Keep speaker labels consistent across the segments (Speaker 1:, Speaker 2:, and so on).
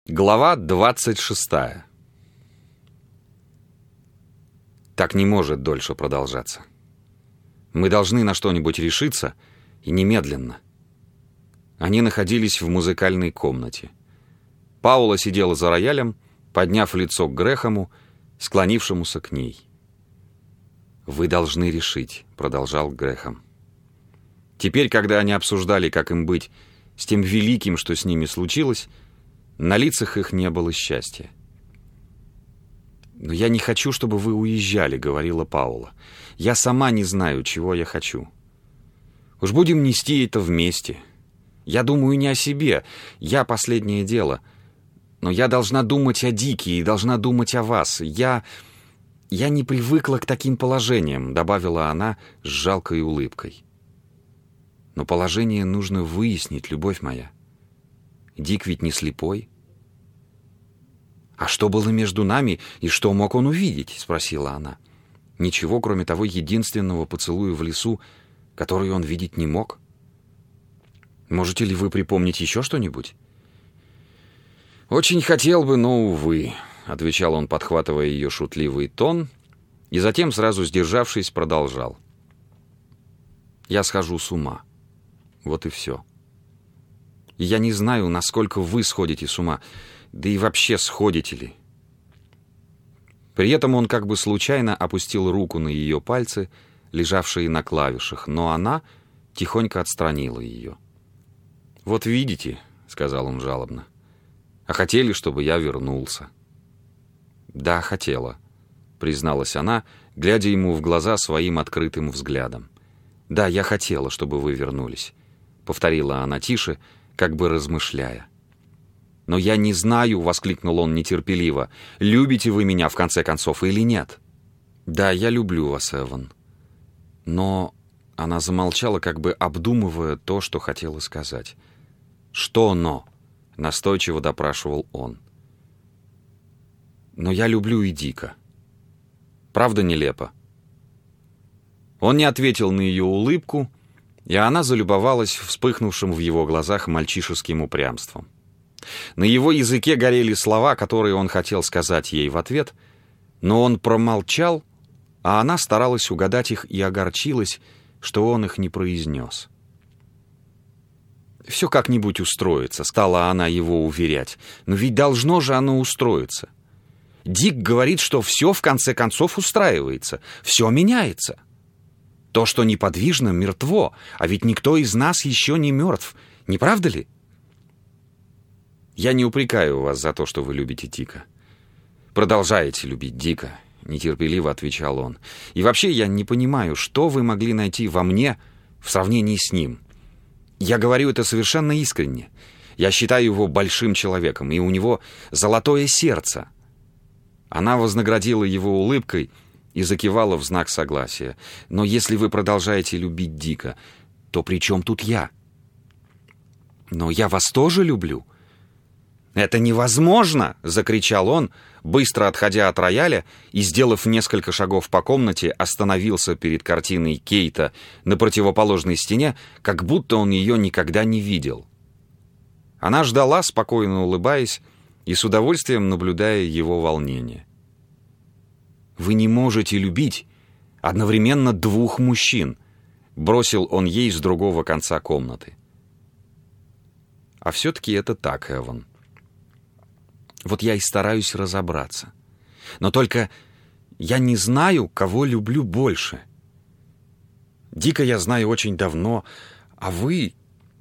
Speaker 1: Глава 26. Так не может дольше продолжаться. Мы должны на что-нибудь решиться, и немедленно. Они находились в музыкальной комнате. Паула сидела за роялем, подняв лицо к Грэхэму, склонившемуся к ней. «Вы должны решить», — продолжал Грэхэм. Теперь, когда они обсуждали, как им быть с тем великим, что с ними случилось, на лицах их не было счастья. «Но я не хочу, чтобы вы уезжали», — говорила Паула. «Я сама не знаю, чего я хочу. Уж будем нести это вместе. Я думаю не о себе, я последнее дело. Но я должна думать о Дике и должна думать о вас. Я не привыкла к таким положениям», — добавила она с жалкой улыбкой. «Но положение нужно выяснить, любовь моя. Дик ведь не слепой». «А что было между нами, и что мог он увидеть?» — спросила она. «Ничего, кроме того единственного поцелуя в лесу, который он видеть не мог. Можете ли вы припомнить еще что-нибудь?» «Очень хотел бы, но, увы», — отвечал он, подхватывая ее шутливый тон, и затем, сразу сдержавшись, продолжал. «Я схожу с ума. Вот и все. И я не знаю, насколько вы сходите с ума, да и вообще сходите ли». При этом он как бы случайно опустил руку на ее пальцы, лежавшие на клавишах, но она тихонько отстранила ее. «Вот видите», — сказал он жалобно, — «а хотели, чтобы я вернулся». «Да, хотела», — призналась она, глядя ему в глаза своим открытым взглядом. «Да, я хотела, чтобы вы вернулись», — повторила она тише, как бы размышляя. «Но я не знаю», — воскликнул он нетерпеливо, — «любите вы меня, в конце концов, или нет?» «Да, я люблю вас, Эван». Но она замолчала, как бы обдумывая то, что хотела сказать. «Что «но»?» — настойчиво допрашивал он. «Но я люблю и Дика. Правда нелепо?» Он не ответил на ее улыбку, и она залюбовалась вспыхнувшим в его глазах мальчишеским упрямством. На его языке горели слова, которые он хотел сказать ей в ответ, но он промолчал, а она старалась угадать их и огорчилась, что он их не произнес. «Все как-нибудь устроится», — стала она его уверять. «Но ведь должно же оно устроиться. Дик говорит, что все в конце концов устраивается, все меняется. То, что неподвижно, мертво, а ведь никто из нас еще не мертв, не правда ли?» «Я не упрекаю вас за то, что вы любите Дика. Продолжаете любить Дика», — нетерпеливо отвечал он. «И вообще я не понимаю, что вы могли найти во мне в сравнении с ним. Я говорю это совершенно искренне. Я считаю его большим человеком, и у него золотое сердце». Она вознаградила его улыбкой и закивала в знак согласия. «Но если вы продолжаете любить Дика, то при чем тут я?» «Но я вас тоже люблю». «Это невозможно!» — закричал он, быстро отходя от рояля и, сделав несколько шагов по комнате, остановился перед картиной Кейта на противоположной стене, как будто он ее никогда не видел. Она ждала, спокойно улыбаясь и с удовольствием наблюдая его волнение. «Вы не можете любить одновременно двух мужчин», — бросил он ей с другого конца комнаты. «А все-таки это так, Эван. Вот я и стараюсь разобраться. Но только я не знаю, кого люблю больше. Дика я знаю очень давно, а вы...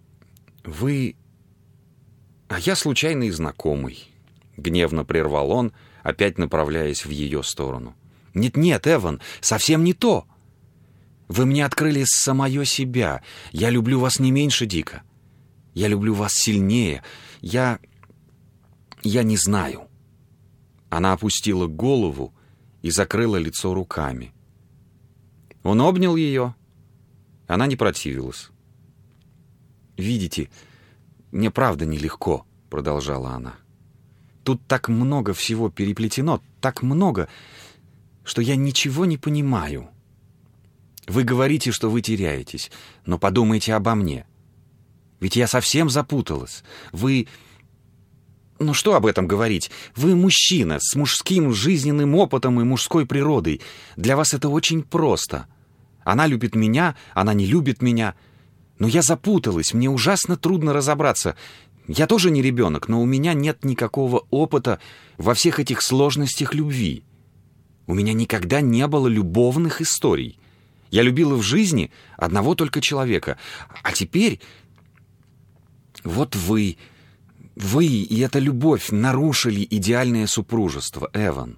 Speaker 1: А я случайный знакомый», — гневно прервал он, опять направляясь в ее сторону. «Нет-нет, Эван, совсем не то. Вы мне открыли самое себя. Я люблю вас не меньше Дика. Я люблю вас сильнее. Я не знаю». Она опустила голову и закрыла лицо руками. Он обнял ее. Она не противилась. «Видите, мне правда нелегко», — продолжала она. «Тут так много всего переплетено, так много, что я ничего не понимаю. Вы говорите, что вы теряетесь, но подумайте обо мне. Ведь я совсем запуталась. Вы Ну что об этом говорить? Вы мужчина с мужским жизненным опытом и мужской природой. Для вас это очень просто. Она любит меня, она не любит меня. Но я запуталась, мне ужасно трудно разобраться. Я тоже не ребенок, но у меня нет никакого опыта во всех этих сложностях любви. У меня никогда не было любовных историй. Я любила в жизни одного только человека. А теперь вот вы и эта любовь нарушили идеальное супружество, Эван.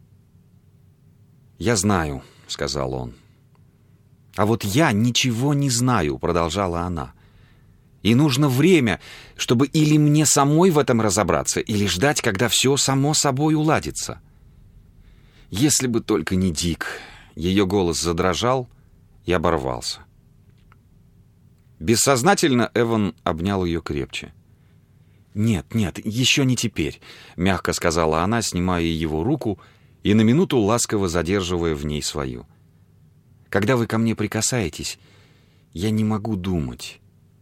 Speaker 1: «Я знаю», — сказал он. «А вот я ничего не знаю», — продолжала она. «И нужно время, чтобы или мне самой в этом разобраться, или ждать, когда все само собой уладится». «Если бы только не Дик». Ее голос задрожал и оборвался. Бессознательно Эван обнял ее крепче. «Нет, еще не теперь», — мягко сказала она, снимая его руку и на минуту ласково задерживая в ней свою. «Когда вы ко мне прикасаетесь, я не могу думать».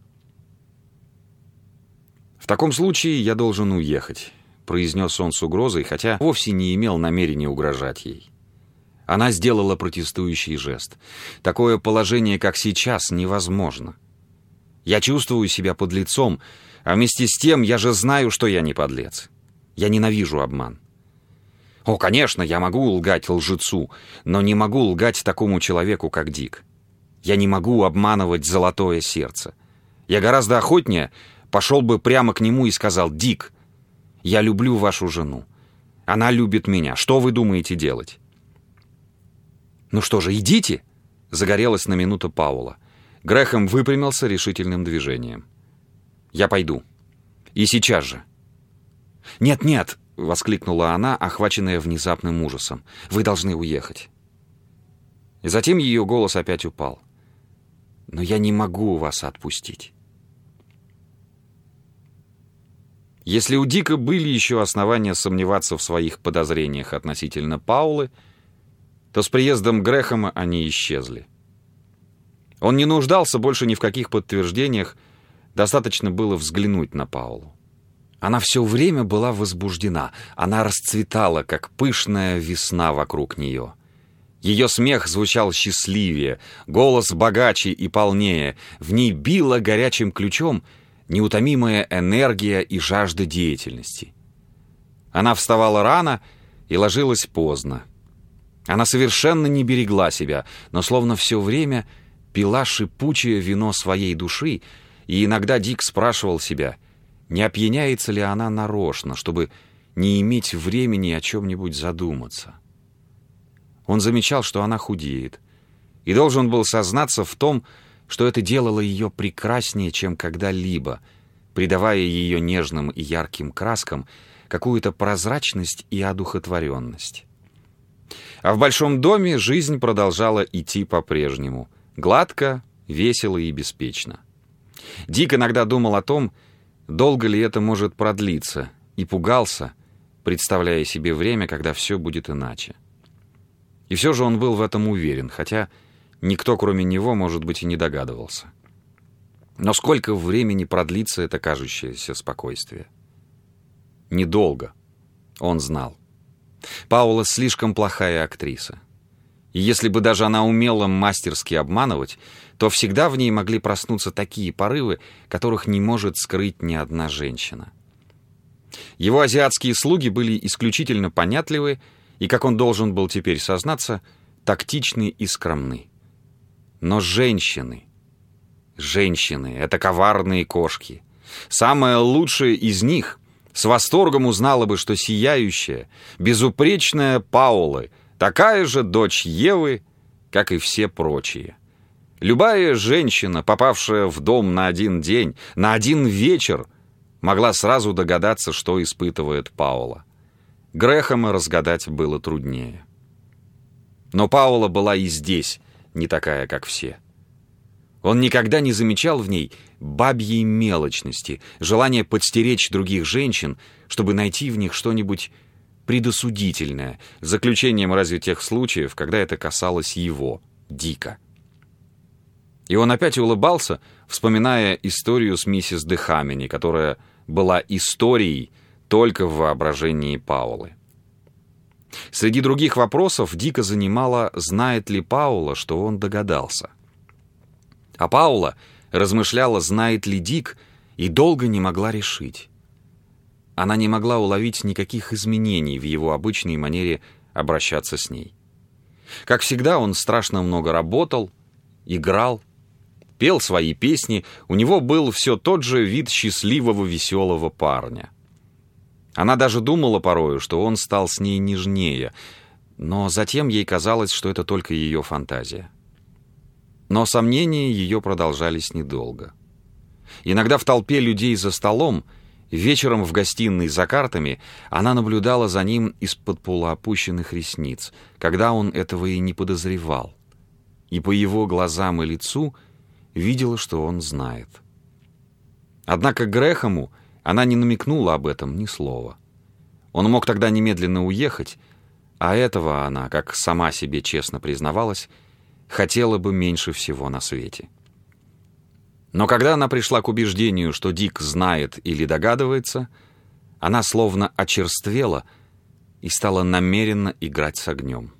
Speaker 1: «В таком случае я должен уехать», — произнес он с угрозой, хотя вовсе не имел намерения угрожать ей. Она сделала протестующий жест. «Такое положение, как сейчас, невозможно. Я чувствую себя подлецом, а вместе с тем я же знаю, что я не подлец. Я ненавижу обман. О, конечно, я могу лгать лжецу, но не могу лгать такому человеку, как Дик. Я не могу обманывать золотое сердце. Я гораздо охотнее пошел бы прямо к нему и сказал: «Дик, я люблю вашу жену. Она любит меня. Что вы думаете делать?» «Ну что же, идите!» — загорелась на минуту Паула. Грэхэм выпрямился решительным движением. «Я пойду. И сейчас же». «Нет!» — воскликнула она, охваченная внезапным ужасом. «Вы должны уехать». И затем ее голос опять упал. «Но я не могу вас отпустить». Если у Дика были еще основания сомневаться в своих подозрениях относительно Паулы, то с приездом Грэхэма они исчезли. Он не нуждался больше ни в каких подтверждениях, достаточно было взглянуть на Паулу. Она все время была возбуждена, она расцветала, как пышная весна вокруг нее. Ее смех звучал счастливее, голос богаче и полнее, в ней била горячим ключом неутомимая энергия и жажда деятельности. Она вставала рано и ложилась поздно. Она совершенно не берегла себя, но словно все время пила шипучее вино своей души, и иногда Дик спрашивал себя, не опьяняется ли она нарочно, чтобы не иметь времени о чем-нибудь задуматься. Он замечал, что она худеет, и должен был сознаться в том, что это делало ее прекраснее, чем когда-либо, придавая ее нежным и ярким краскам какую-то прозрачность и одухотворенность. А в большом доме жизнь продолжала идти по-прежнему, гладко, весело и беспечно. Дик иногда думал о том, долго ли это может продлиться, и пугался, представляя себе время, когда все будет иначе. И все же он был в этом уверен, хотя никто, кроме него, может быть, и не догадывался. Но сколько времени продлится это кажущееся спокойствие? Недолго, он знал. Паула слишком плохая актриса. И если бы даже она умела мастерски обманывать, то всегда в ней могли проснуться такие порывы, которых не может скрыть ни одна женщина. Его азиатские слуги были исключительно понятливы и, как он должен был теперь сознаться, тактичны и скромны. Но женщины — это коварные кошки. Самая лучшая из них с восторгом узнала бы, что сияющая, безупречная Паула такая же дочь Евы, как и все прочие. Любая женщина, попавшая в дом на один день, на один вечер, могла сразу догадаться, что испытывает Паула. Грэхэма разгадать было труднее. Но Паула была и здесь не такая, как все. Он никогда не замечал в ней бабьей мелочности, желания подстеречь других женщин, чтобы найти в них что-нибудь предосудительное, за исключением разве тех случаев, когда это касалось его, Дика. И он опять улыбался, вспоминая историю с миссис Дехамини, которая была историей только в воображении Паулы. Среди других вопросов Дика занимало, знает ли Паула, что он догадался. А Паула размышляла, знает ли Дик, и долго не могла решить. Она не могла уловить никаких изменений в его обычной манере обращаться с ней. Как всегда, он страшно много работал, играл, пел свои песни, у него был все тот же вид счастливого, веселого парня. Она даже думала порою, что он стал с ней нежнее, но затем ей казалось, что это только ее фантазия. Но сомнения ее продолжались недолго. Иногда в толпе людей за столом, вечером в гостиной за картами, она наблюдала за ним из-под полуопущенных ресниц, когда он этого и не подозревал. И по его глазам и лицу видела, что он знает. Однако Грэхэму она не намекнула об этом ни слова. Он мог тогда немедленно уехать, а этого она, как сама себе честно признавалась, хотела бы меньше всего на свете. Но когда она пришла к убеждению, что Дик знает или догадывается, она словно очерствела и стала намеренно играть с огнем.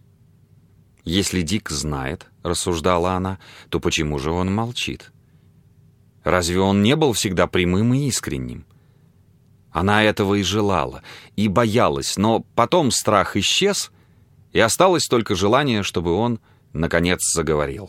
Speaker 1: «Если Дик знает, — рассуждала она, — то почему же он молчит? Разве он не был всегда прямым и искренним?» Она этого и желала, и боялась, но потом страх исчез, и осталось только желание, чтобы он, наконец, заговорил.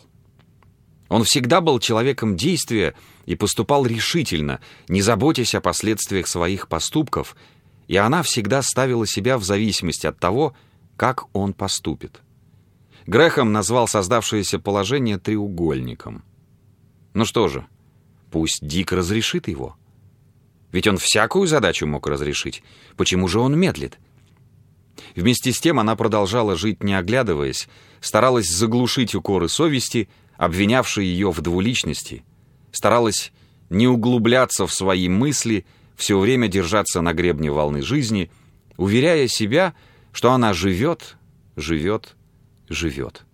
Speaker 1: Он всегда был человеком действия и поступал решительно, не заботясь о последствиях своих поступков, и она всегда ставила себя в зависимости от того, как он поступит. Грэхэм назвал создавшееся положение треугольником. Ну что же, пусть Дик разрешит его. Ведь он всякую задачу мог разрешить. Почему же он медлит? Вместе с тем она продолжала жить, не оглядываясь, старалась заглушить укоры совести, обвинявшие ее в двуличности, старалась не углубляться в свои мысли, все время держаться на гребне волны жизни, уверяя себя, что она живет, живет, живет.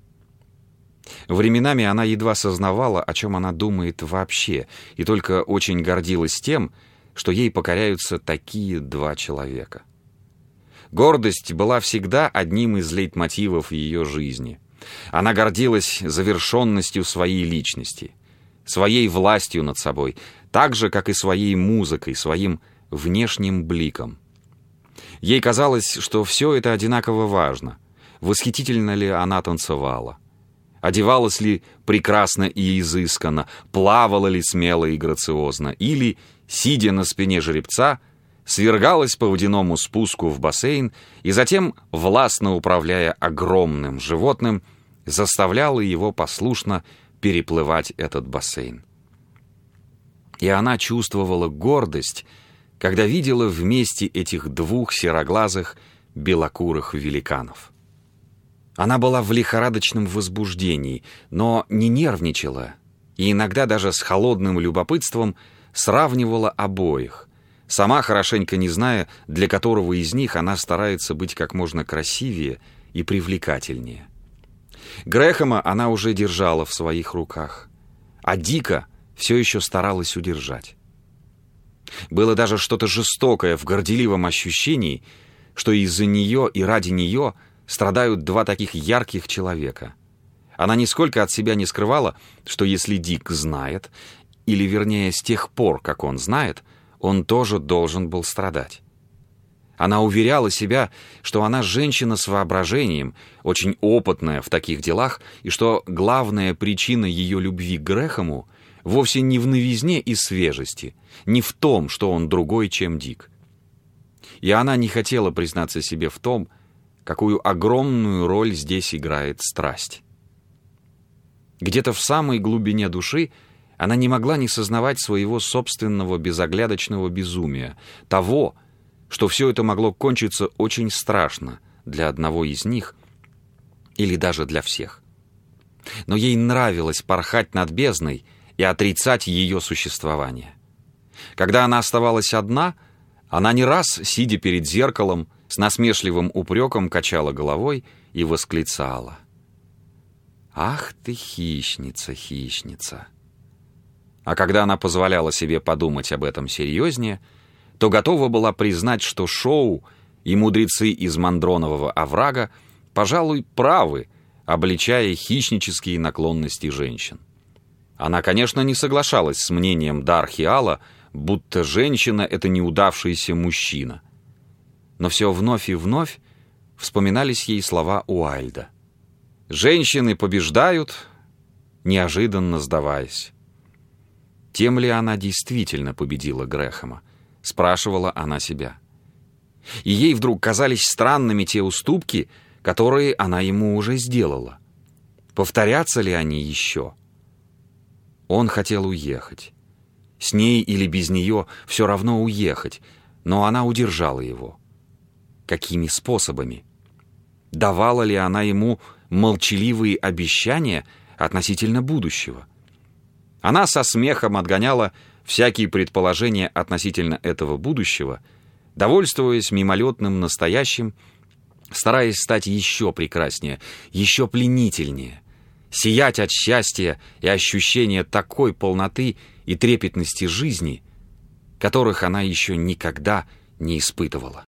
Speaker 1: Временами она едва сознавала, о чем она думает вообще, и только очень гордилась тем, что ей покоряются такие два человека. Гордость была всегда одним из лейтмотивов ее жизни. Она гордилась завершенностью своей личности, своей властью над собой, так же, как и своей музыкой, своим внешним бликом. Ей казалось, что все это одинаково важно. Восхитительно ли она танцевала? Одевалась ли прекрасно и изысканно? Плавала ли смело и грациозно? Или, сидя на спине жеребца, свергалась по водяному спуску в бассейн и затем, властно управляя огромным животным, заставляла его послушно переплывать этот бассейн. И она чувствовала гордость, когда видела вместе этих двух сероглазых белокурых великанов. Она была в лихорадочном возбуждении, но не нервничала и иногда даже с холодным любопытством сравнивала обоих, сама хорошенько не зная, для которого из них она старается быть как можно красивее и привлекательнее. Грэхэма она уже держала в своих руках, а Дика все еще старалась удержать. Было даже что-то жестокое в горделивом ощущении, что из-за нее и ради нее страдают два таких ярких человека. Она нисколько от себя не скрывала, что если Дик знает, или вернее с тех пор, как он знает, он тоже должен был страдать. Она уверяла себя, что она женщина с воображением, очень опытная в таких делах, и что главная причина ее любви к Грэхэму вовсе не в новизне и свежести, не в том, что он другой, чем Дик. И она не хотела признаться себе в том, какую огромную роль здесь играет страсть. Где-то в самой глубине души она не могла не сознавать своего собственного безоглядочного безумия, того, что все это могло кончиться очень страшно для одного из них или даже для всех. Но ей нравилось порхать над бездной и отрицать ее существование. Когда она оставалась одна, она не раз, сидя перед зеркалом, с насмешливым упреком качала головой и восклицала: «Ах ты, хищница, хищница!» А когда она позволяла себе подумать об этом серьезнее, то готова была признать, что Шоу и мудрецы из Мандронового оврага, пожалуй, правы, обличая хищнические наклонности женщин. Она, конечно, не соглашалась с мнением Дархиала, будто женщина — это неудавшийся мужчина. Но все вновь и вновь вспоминались ей слова Уайльда. «Женщины побеждают, неожиданно сдаваясь». Тем ли она действительно победила Грэхэма? Спрашивала она себя. И ей вдруг казались странными те уступки, которые она ему уже сделала. Повторятся ли они еще? Он хотел уехать. С ней или без нее все равно уехать, но она удержала его. Какими способами? Давала ли она ему молчаливые обещания относительно будущего? Она со смехом отгоняла всякие предположения относительно этого будущего, довольствуясь мимолетным настоящим, стараясь стать еще прекраснее, еще пленительнее, сиять от счастья и ощущения такой полноты и трепетности жизни, которых она еще никогда не испытывала.